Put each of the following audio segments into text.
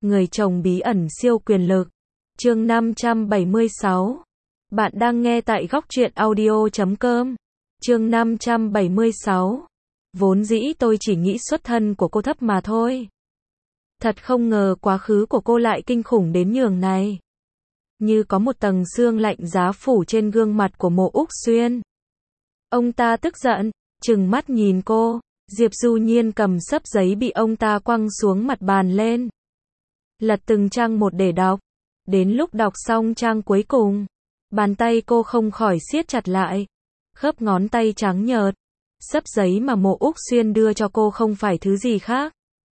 Người chồng bí ẩn siêu quyền lực. Chương 576. Bạn đang nghe tại góc truyện audio.com. Chương 576. Vốn dĩ tôi chỉ nghĩ xuất thân của cô thấp mà thôi. Thật không ngờ quá khứ của cô lại kinh khủng đến nhường này. Như có một tầng sương lạnh giá phủ trên gương mặt của Mộ Úc Xuyên. Ông ta tức giận, trừng mắt nhìn cô. Diệp Du Nhiên cầm xấp giấy bị ông ta quăng xuống mặt bàn lên. Lật từng trang một để đọc. Đến lúc đọc xong trang cuối cùng, bàn tay cô không khỏi siết chặt lại. Khớp ngón tay trắng nhợt. Xấp giấy mà Mộ Úc Xuyên đưa cho cô không phải thứ gì khác,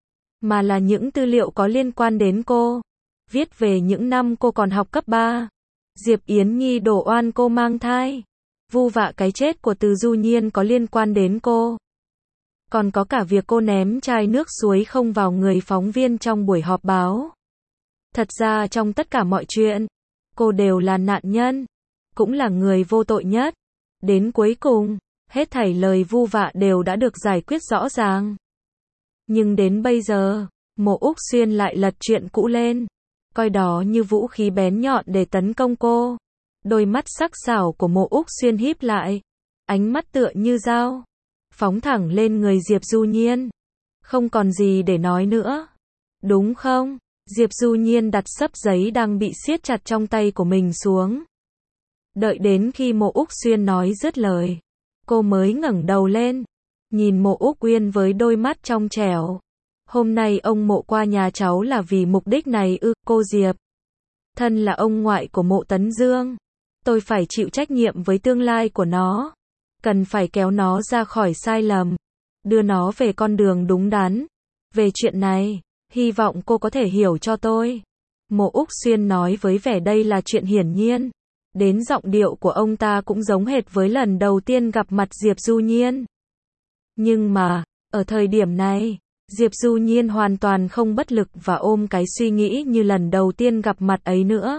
mà là những tư liệu có liên quan đến cô. Viết về những năm cô còn học cấp 3. Diệp Yến Nhi đổ oan cô mang thai. Vu vạ cái chết của Từ Du Nhiên có liên quan đến cô. Còn có cả việc cô ném chai nước suối không vào người phóng viên trong buổi họp báo. Thật ra trong tất cả mọi chuyện, cô đều là nạn nhân, cũng là người vô tội nhất. Đến cuối cùng, hết thảy lời vu vạ đều đã được giải quyết rõ ràng. Nhưng đến bây giờ, Mộ Úc Xuyên lại lật chuyện cũ lên, coi đó như vũ khí bén nhọn để tấn công cô. Đôi mắt sắc sảo của Mộ Úc Xuyên híp lại, ánh mắt tựa như dao, phóng thẳng lên người Diệp Du Nhiên. Không còn gì để nói nữa, đúng không? Diệp Du Nhiên đặt xấp giấy đang bị siết chặt trong tay của mình xuống. Đợi đến khi Mộ Úc Xuyên nói dứt lời, cô mới ngẩng đầu lên, nhìn Mộ Úc Uyên với đôi mắt trong trẻo. Hôm nay ông Mộ qua nhà cháu là vì mục đích này ư? Cô Diệp, thân là ông ngoại của Mộ Tấn Dương, tôi phải chịu trách nhiệm với tương lai của nó, cần phải kéo nó ra khỏi sai lầm, đưa nó về con đường đúng đắn. Về chuyện này, hy vọng cô có thể hiểu cho tôi. Mộ Úc Xuyên nói với vẻ đây là chuyện hiển nhiên. Đến giọng điệu của ông ta cũng giống hệt với lần đầu tiên gặp mặt Diệp Du Nhiên. Nhưng mà, ở thời điểm này, Diệp Du Nhiên hoàn toàn không bất lực và ôm cái suy nghĩ như lần đầu tiên gặp mặt ấy nữa.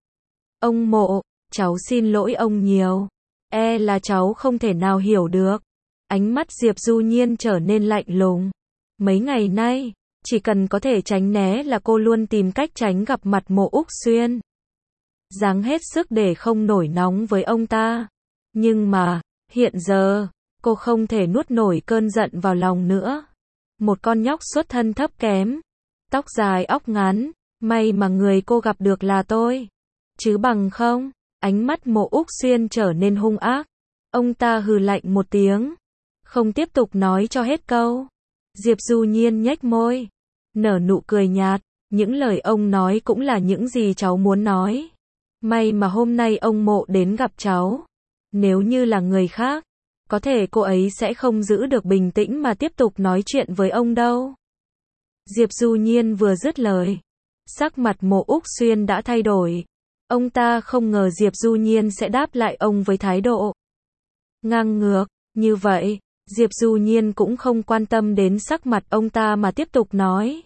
Ông Mộ, cháu xin lỗi ông nhiều. Là cháu không thể nào hiểu được. Ánh mắt Diệp Du Nhiên trở nên lạnh lùng. Mấy ngày nay, chỉ cần có thể tránh né là cô luôn tìm cách tránh gặp mặt Mộ Úc Xuyên. Dáng hết sức để không nổi nóng với ông ta. Nhưng mà, hiện giờ, cô không thể nuốt nổi cơn giận vào lòng nữa. Một con nhóc xuất thân thấp kém, tóc dài óc ngắn, may mà người cô gặp được là tôi. Chứ bằng không, ánh mắt Mộ Úc Xuyên trở nên hung ác. Ông ta hừ lạnh một tiếng, không tiếp tục nói cho hết câu. Diệp Du Nhiên nhếch môi, nở nụ cười nhạt. Những lời ông nói cũng là những gì cháu muốn nói. May mà hôm nay ông Mộ đến gặp cháu. Nếu như là người khác, có thể cô ấy sẽ không giữ được bình tĩnh mà tiếp tục nói chuyện với ông đâu. Diệp Du Nhiên vừa dứt lời, sắc mặt Mộ Úc Xuyên đã thay đổi. Ông ta không ngờ Diệp Du Nhiên sẽ đáp lại ông với thái độ ngang ngược như vậy. Diệp Du Nhiên cũng không quan tâm đến sắc mặt ông ta mà tiếp tục nói.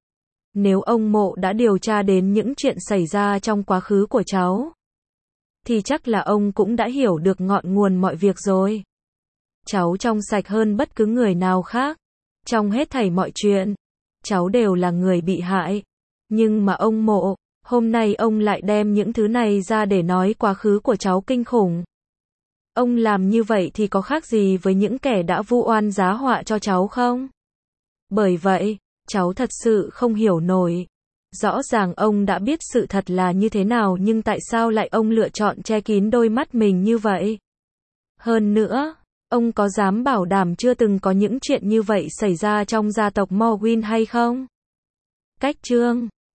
Nếu ông Mộ đã điều tra đến những chuyện xảy ra trong quá khứ của cháu, thì chắc là ông cũng đã hiểu được ngọn nguồn mọi việc rồi. Cháu trong sạch hơn bất cứ người nào khác. Trong hết thảy mọi chuyện, cháu đều là người bị hại. Nhưng mà ông Mộ, hôm nay ông lại đem những thứ này ra để nói quá khứ của cháu kinh khủng. Ông làm như vậy thì có khác gì với những kẻ đã vu oan giá họa cho cháu không? Bởi vậy, cháu thật sự không hiểu nổi. Rõ ràng ông đã biết sự thật là như thế nào nhưng tại sao lại ông lựa chọn che kín đôi mắt mình như vậy? Hơn nữa, ông có dám bảo đảm chưa từng có những chuyện như vậy xảy ra trong gia tộc Morwin hay không? Cách chương